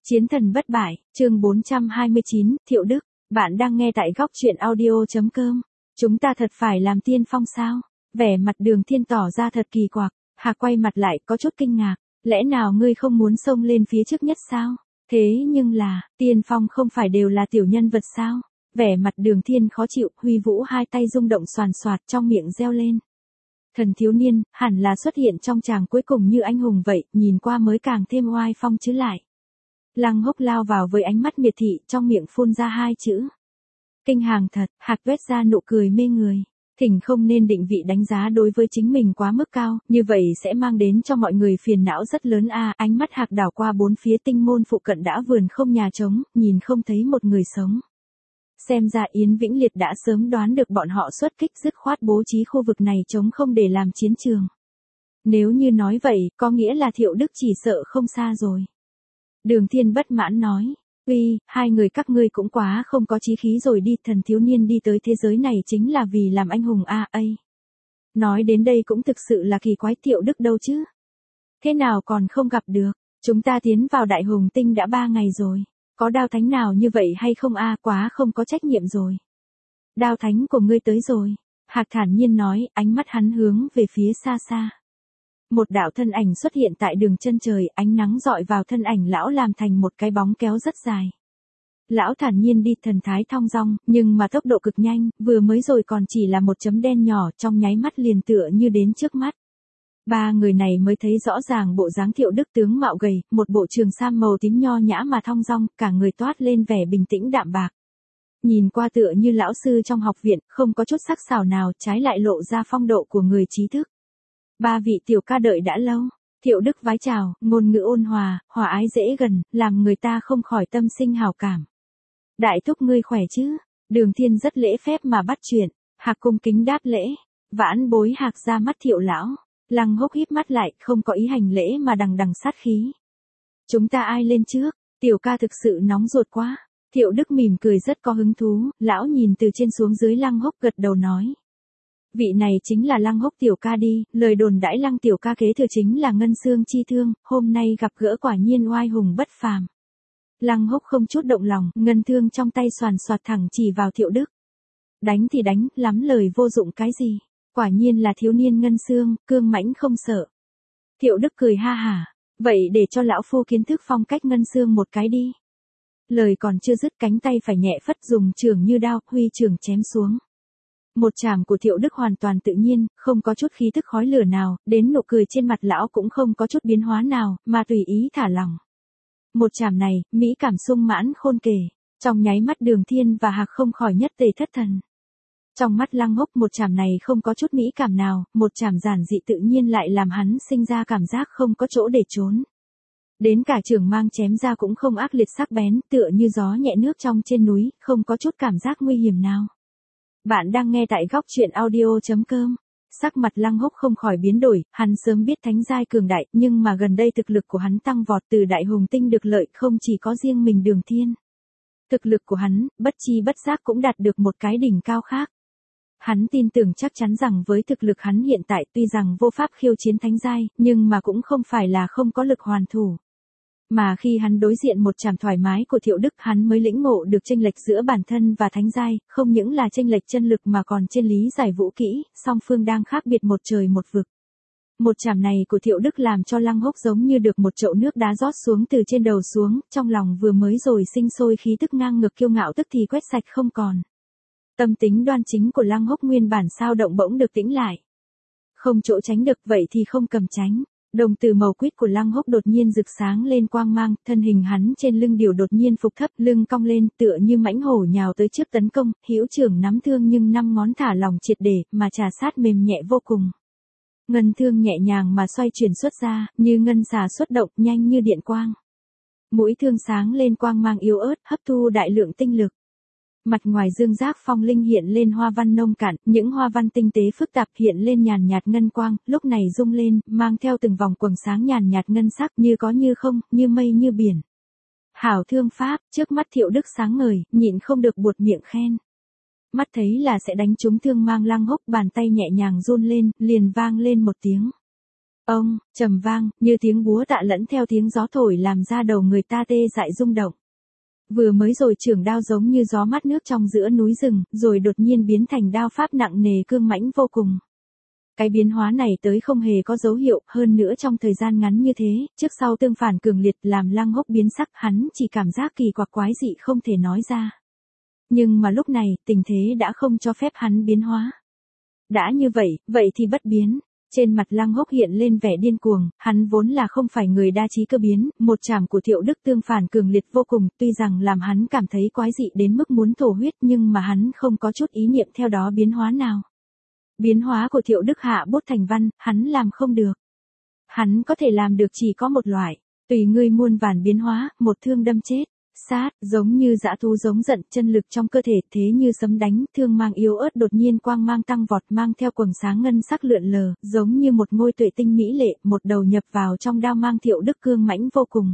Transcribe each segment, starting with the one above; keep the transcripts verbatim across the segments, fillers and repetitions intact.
Chiến thần bất bại, chương bốn trăm hai mươi chín, Thiệu Đức, bạn đang nghe tại góc truyện audio.com. Chúng ta thật phải làm tiên phong sao? Vẻ mặt Đường Thiên tỏ ra thật kỳ quặc, Hạc quay mặt lại có chút kinh ngạc, lẽ nào ngươi không muốn xông lên phía trước nhất sao? Thế nhưng là, tiên phong không phải đều là tiểu nhân vật sao? Vẻ mặt Đường Thiên khó chịu, huy vũ hai tay rung động xoàn xoạt trong miệng reo lên. Thần thiếu niên, hẳn là xuất hiện trong tràng cuối cùng như anh hùng vậy, nhìn qua mới càng thêm oai phong chứ lại. Lăng Hốc lao vào với ánh mắt miệt thị, trong miệng phun ra hai chữ. Kinh hàng thật, Hạc tuét ra nụ cười mê người. Thỉnh không nên định vị đánh giá đối với chính mình quá mức cao, như vậy sẽ mang đến cho mọi người phiền não rất lớn a. À, ánh mắt Hạc đảo qua bốn phía tinh môn phụ cận đã vườn không nhà trống, nhìn không thấy một người sống. Xem ra Yến Vĩnh Liệt đã sớm đoán được bọn họ xuất kích dứt khoát bố trí khu vực này trống không để làm chiến trường. Nếu như nói vậy, có nghĩa là Thiệu Đức chỉ sợ không xa rồi. Đường Thiên bất mãn nói, uy, hai người các ngươi cũng quá không có chí khí rồi đi, thần thiếu niên đi tới thế giới này chính là vì làm anh hùng a a. Nói đến đây cũng thực sự là kỳ quái, Thiệu Đức đâu chứ? Thế nào còn không gặp được, chúng ta tiến vào Đại Hùng Tinh đã ba ngày rồi, có đao thánh nào như vậy hay không a? À, quá không có trách nhiệm rồi. Đao thánh của ngươi tới rồi, Hạc thản nhiên nói, ánh mắt hắn hướng về phía xa xa. Một đạo thân ảnh xuất hiện tại đường chân trời, ánh nắng dọi vào thân ảnh lão làm thành một cái bóng kéo rất dài. Lão thản nhiên đi thần thái thong dong, nhưng mà tốc độ cực nhanh, vừa mới rồi còn chỉ là một chấm đen nhỏ, trong nháy mắt liền tựa như đến trước mắt. Ba người này mới thấy rõ ràng bộ dáng Thiệu Đức, tướng mạo gầy, một bộ trường sam màu tím nho nhã mà thong dong, cả người toát lên vẻ bình tĩnh đạm bạc. Nhìn qua tựa như lão sư trong học viện, không có chút sắc sảo nào, trái lại lộ ra phong độ của người trí thức. Ba vị tiểu ca đợi đã lâu. Thiệu Đức vái chào, ngôn ngữ ôn hòa, hòa ái dễ gần, làm người ta không khỏi tâm sinh hảo cảm. Đại thúc ngươi khỏe chứ? Đường Thiên rất lễ phép mà bắt chuyện. Hạc cung kính đáp lễ. Vãn bối Hạc ra mắt Thiệu lão. Lăng Hốc híp mắt lại, không có ý hành lễ mà đằng đằng sát khí. Chúng ta ai lên trước? Tiểu ca thực sự nóng ruột quá. Thiệu Đức mỉm cười rất có hứng thú, lão nhìn từ trên xuống dưới Lăng Hốc gật đầu nói. Vị này chính là Lăng Hốc tiểu ca đi, lời đồn đãi Lăng tiểu ca kế thừa chính là Ngân Xương chi thương, hôm nay gặp gỡ quả nhiên oai hùng bất phàm. Lăng Hốc không chút động lòng, ngân thương trong tay xoàn xoạt thẳng chỉ vào Thiệu Đức. Đánh thì đánh, lắm lời vô dụng cái gì, quả nhiên là thiếu niên Ngân Xương, cương mãnh không sợ. Thiệu Đức cười ha hả, vậy để cho lão phu kiến thức phong cách Ngân Xương một cái đi. Lời còn chưa dứt, cánh tay phải nhẹ phất dùng trường như đao, huy trường chém xuống. Một chảm của Thiệu Đức hoàn toàn tự nhiên, không có chút khí tức khói lửa nào, đến nụ cười trên mặt lão cũng không có chút biến hóa nào, mà tùy ý thả lỏng. Một chảm này, mỹ cảm sung mãn khôn kể, trong nháy mắt Đường Thiên và Hạc không khỏi nhất tề thất thần. Trong mắt Lăng Hốc một chảm này không có chút mỹ cảm nào, một chảm giản dị tự nhiên lại làm hắn sinh ra cảm giác không có chỗ để trốn. Đến cả trường mang chém ra cũng không ác liệt sắc bén, tựa như gió nhẹ nước trong trên núi, không có chút cảm giác nguy hiểm nào. Bạn đang nghe tại góc truyện audio.com. Sắc mặt Lăng Hốc không khỏi biến đổi, hắn sớm biết thánh giai cường đại, nhưng mà gần đây thực lực của hắn tăng vọt, từ Đại Hùng Tinh được lợi không chỉ có riêng mình Đường Thiên. Thực lực của hắn, bất chi bất giác cũng đạt được một cái đỉnh cao khác. Hắn tin tưởng chắc chắn rằng với thực lực hắn hiện tại, tuy rằng vô pháp khiêu chiến thánh giai, nhưng mà cũng không phải là không có lực hoàn thủ. Mà khi hắn đối diện một trảm thoải mái của Thiệu Đức, hắn mới lĩnh ngộ được chênh lệch giữa bản thân và thánh giai, không những là chênh lệch chân lực mà còn trên lý giải vũ kỹ, song phương đang khác biệt một trời một vực. Một trảm này của Thiệu Đức làm cho Lăng Hốc giống như được một chậu nước đá rót xuống từ trên đầu xuống, trong lòng vừa mới rồi sinh sôi khí tức ngang ngược kiêu ngạo tức thì quét sạch không còn. Tâm tính đoan chính của Lăng Hốc nguyên bản sao động bỗng được tĩnh lại. Không chỗ tránh được, vậy thì không cầm tránh. Đồng tử màu quýt của Lăng Hốc đột nhiên rực sáng lên quang mang, thân hình hắn trên lưng điểu đột nhiên phục thấp, lưng cong lên, tựa như mãnh hổ nhào tới trước tấn công, hữu trưởng nắm thương nhưng năm ngón thả lỏng triệt để, mà trà sát mềm nhẹ vô cùng. Ngân thương nhẹ nhàng mà xoay chuyển xuất ra, như ngân xà xuất động, nhanh như điện quang. Mũi thương sáng lên quang mang yếu ớt, hấp thu đại lượng tinh lực. Mặt ngoài dương giác phong linh hiện lên hoa văn nông cạn, những hoa văn tinh tế phức tạp hiện lên nhàn nhạt ngân quang, lúc này rung lên, mang theo từng vòng quầng sáng nhàn nhạt ngân sắc, như có như không, như mây như biển. Hảo thương pháp, trước mắt Thiệu Đức sáng ngời, nhịn không được buột miệng khen. Mắt thấy là sẽ đánh trúng thương mang Lăng Hốc, bàn tay nhẹ nhàng run lên, liền vang lên một tiếng. Ông, trầm vang, như tiếng búa tạ lẫn theo tiếng gió thổi làm ra đầu người ta tê dại rung động. Vừa mới rồi trường đao giống như gió mát nước trong giữa núi rừng, rồi đột nhiên biến thành đao pháp nặng nề cương mãnh vô cùng. Cái biến hóa này tới không hề có dấu hiệu, hơn nữa trong thời gian ngắn như thế, trước sau tương phản cường liệt làm Lăng Hốc biến sắc, hắn chỉ cảm giác kỳ quặc quái dị không thể nói ra. Nhưng mà lúc này, tình thế đã không cho phép hắn biến hóa. Đã như vậy, vậy thì bất biến. Trên mặt Lăng Hốc hiện lên vẻ điên cuồng, hắn vốn là không phải người đa trí cơ biến, một trảm của Thiệu Đức tương phản cường liệt vô cùng, tuy rằng làm hắn cảm thấy quái dị đến mức muốn thổ huyết nhưng mà hắn không có chút ý niệm theo đó biến hóa nào. Biến hóa của Thiệu Đức hạ bút thành văn, hắn làm không được. Hắn có thể làm được chỉ có một loại, tùy ngươi muôn vàn biến hóa, một thương đâm chết. Sát, giống như dã thú giống giận, chân lực trong cơ thể thế như sấm đánh, thương mang yếu ớt đột nhiên quang mang tăng vọt mang theo quầng sáng ngân sắc lượn lờ, giống như một ngôi tuệ tinh mỹ lệ, một đầu nhập vào trong đao mang Thiệu Đức cương mãnh vô cùng.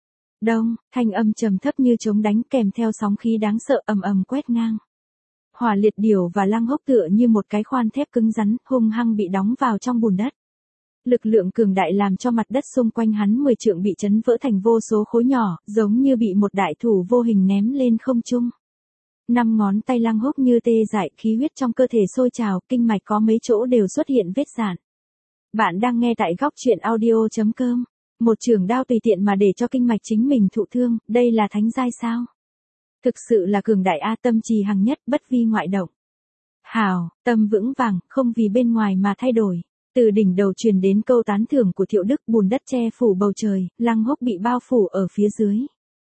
Đông, thanh âm trầm thấp như trống đánh kèm theo sóng khí đáng sợ ầm ầm quét ngang. Hỏa Liệt Điểu và Lăng Hốc tựa như một cái khoan thép cứng rắn, hung hăng bị đóng vào trong bùn đất. Lực lượng cường đại làm cho mặt đất xung quanh hắn mười trượng bị chấn vỡ thành vô số khối nhỏ, giống như bị một đại thủ vô hình ném lên không trung. Năm ngón tay Lăng Hốc như tê dại, khí huyết trong cơ thể sôi trào, kinh mạch có mấy chỗ đều xuất hiện vết rạn. Bạn đang nghe tại góc truyện audio chấm com. Một chưởng đao tùy tiện mà để cho kinh mạch chính mình thụ thương, đây là thánh giai sao? Thực sự là cường đại a, tâm trì hằng nhất, bất vi ngoại động. Hào, tâm vững vàng, không vì bên ngoài mà thay đổi. Từ đỉnh đầu truyền đến câu tán thưởng của Thiệu Đức, bùn đất che phủ bầu trời, Lăng Hốc bị bao phủ ở phía dưới.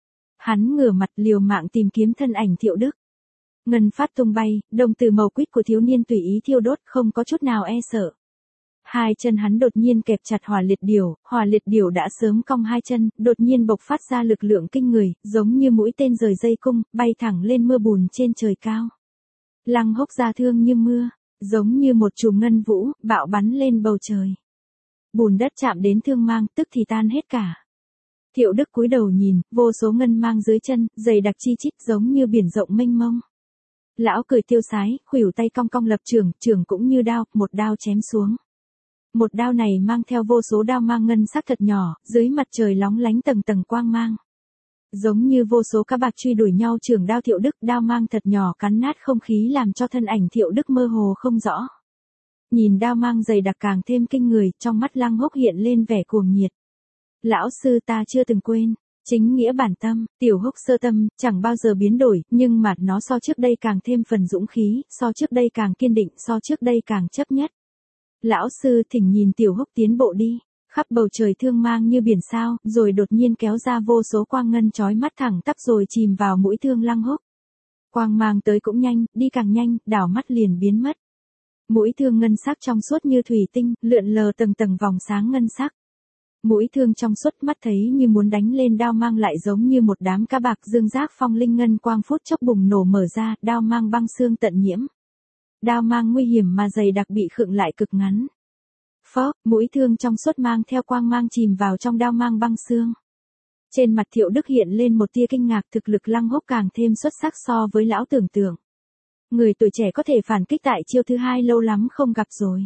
Hắn ngửa mặt liều mạng tìm kiếm thân ảnh Thiệu Đức. Ngân phát tung bay, đồng từ màu quýt của thiếu niên tùy ý thiêu đốt, không có chút nào e sợ. Hai chân hắn đột nhiên kẹp chặt Hỏa Liệt Điểu, Hỏa Liệt Điểu đã sớm cong hai chân, đột nhiên bộc phát ra lực lượng kinh người, giống như mũi tên rời dây cung, bay thẳng lên mưa bùn trên trời cao. Lăng Hốc ra thương như mưa, giống như một chùm ngân vũ, bạo bắn lên bầu trời. Bùn đất chạm đến thương mang, tức thì tan hết cả. Thiệu Đức cúi đầu nhìn, vô số ngân mang dưới chân, dày đặc chi chít giống như biển rộng mênh mông. Lão cười tiêu sái, khuỷu tay cong cong lập trường, trường cũng như đao, một đao chém xuống. Một đao này mang theo vô số đao mang ngân sắc thật nhỏ, dưới mặt trời lóng lánh tầng tầng quang mang. Giống như vô số cá bạc truy đuổi nhau trường đao Thiệu Đức, đao mang thật nhỏ cắn nát không khí làm cho thân ảnh Thiệu Đức mơ hồ không rõ. Nhìn đao mang dày đặc càng thêm kinh người, trong mắt Lăng Hốc hiện lên vẻ cuồng nhiệt. Lão sư ta chưa từng quên, chính nghĩa bản tâm, tiểu Hốc sơ tâm, chẳng bao giờ biến đổi, nhưng mà nó so trước đây càng thêm phần dũng khí, so trước đây càng kiên định, so trước đây càng chấp nhất. Lão sư thỉnh nhìn tiểu Hốc tiến bộ đi. Khắp bầu trời thương mang như biển sao, rồi đột nhiên kéo ra vô số quang ngân chói mắt thẳng tắp rồi chìm vào mũi thương Lăng Hốc. Quang mang tới cũng nhanh, đi càng nhanh, đảo mắt liền biến mất. Mũi thương ngân sắc trong suốt như thủy tinh, lượn lờ tầng tầng vòng sáng ngân sắc. Mũi thương trong suốt mắt thấy như muốn đánh lên đao mang lại giống như một đám cá bạc dương giác phong linh ngân quang phút chốc bùng nổ mở ra, đao mang băng xương tận nhiễm. Đao mang nguy hiểm mà dày đặc bị khựng lại cực ngắn. Phó, mũi thương trong suốt mang theo quang mang chìm vào trong đao mang băng xương. Trên mặt Thiệu Đức hiện lên một tia kinh ngạc, thực lực Lăng Hốc càng thêm xuất sắc so với lão tưởng tượng. Người tuổi trẻ có thể phản kích tại chiêu thứ hai lâu lắm không gặp rồi.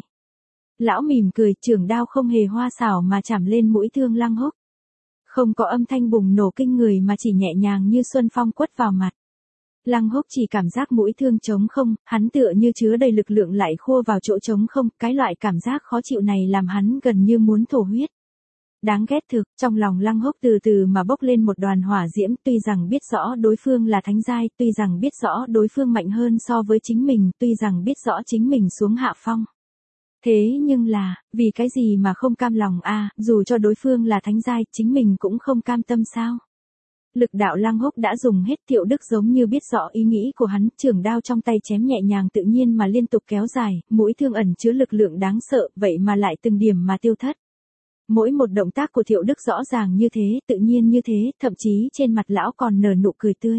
Lão mỉm cười, chưởng đao không hề hoa xảo mà chạm lên mũi thương Lăng Hốc. Không có âm thanh bùng nổ kinh người mà chỉ nhẹ nhàng như xuân phong quất vào mặt. Lăng Hốc chỉ cảm giác mũi thương trống không, hắn tựa như chứa đầy lực lượng lại khua vào chỗ trống không, cái loại cảm giác khó chịu này làm hắn gần như muốn thổ huyết. Đáng ghét thực, trong lòng Lăng Hốc từ từ mà bốc lên một đoàn hỏa diễm, tuy rằng biết rõ đối phương là thánh giai, tuy rằng biết rõ đối phương mạnh hơn so với chính mình, tuy rằng biết rõ chính mình xuống hạ phong. Thế nhưng là, vì cái gì mà không cam lòng a, dù cho đối phương là thánh giai, chính mình cũng không cam tâm sao? Lực đạo Lăng Hốc đã dùng hết, Thiệu Đức giống như biết rõ ý nghĩ của hắn, chưởng đao trong tay chém nhẹ nhàng tự nhiên mà liên tục kéo dài, mũi thương ẩn chứa lực lượng đáng sợ, vậy mà lại từng điểm mà tiêu thất. Mỗi một động tác của Thiệu Đức rõ ràng như thế, tự nhiên như thế, thậm chí trên mặt lão còn nở nụ cười tươi.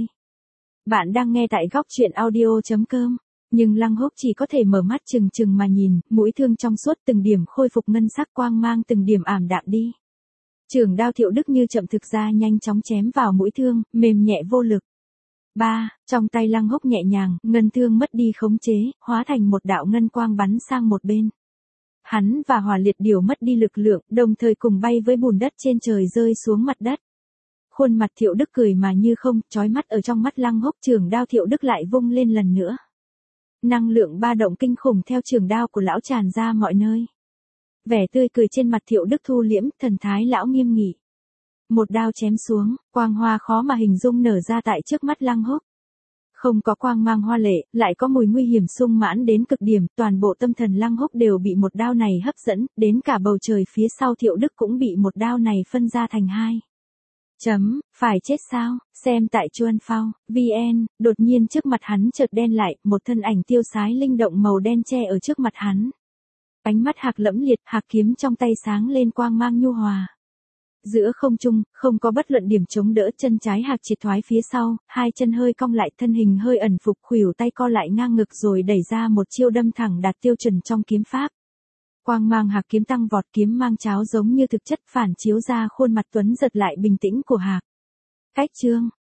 Bạn đang nghe tại góc truyện audio chấm com. Nhưng Lăng Hốc chỉ có thể mở mắt chừng chừng mà nhìn, mũi thương trong suốt từng điểm khôi phục ngân sắc quang mang từng điểm ảm đạm đi. Chưởng đao Thiệu Đức như chậm thực ra nhanh chóng chém vào mũi thương, mềm nhẹ vô lực. Ba, trong tay Lăng Hốc nhẹ nhàng, ngân thương mất đi khống chế, hóa thành một đạo ngân quang bắn sang một bên. Hắn và Hỏa Liệt Điểu mất đi lực lượng, đồng thời cùng bay với bùn đất trên trời rơi xuống mặt đất. Khuôn mặt Thiệu Đức cười mà như không, chói mắt ở trong mắt Lăng Húc, trường đao Thiệu Đức lại vung lên lần nữa. Năng lượng ba động kinh khủng theo trường đao của lão tràn ra mọi nơi. Vẻ tươi cười trên mặt Thiệu Đức thu liễm, thần thái lão nghiêm nghị. Một đao chém xuống, quang hoa khó mà hình dung nở ra tại trước mắt Lăng Húc. Không có quang mang hoa lệ, lại có mùi nguy hiểm sung mãn đến cực điểm, toàn bộ tâm thần Lăng Húc đều bị một đao này hấp dẫn, đến cả bầu trời phía sau Thiệu Đức cũng bị một đao này phân ra thành hai. Chấm, phải chết sao, xem tại Chuan Phao, vn, đột nhiên trước mặt hắn chợt đen lại, một thân ảnh tiêu sái linh động màu đen che ở trước mặt hắn. Ánh mắt Hạc lẫm liệt, Hạc kiếm trong tay sáng lên quang mang nhu hòa. Giữa không trung, không có bất luận điểm chống đỡ, chân trái Hạc triệt thoái phía sau, hai chân hơi cong lại, thân hình hơi ẩn phục, khuỷu tay co lại ngang ngực rồi đẩy ra một chiêu đâm thẳng đạt tiêu chuẩn trong kiếm pháp. Quang mang Hạc kiếm tăng vọt, kiếm mang cháo giống như thực chất phản chiếu ra khuôn mặt tuấn giật lại bình tĩnh của Hạc. Cách chương,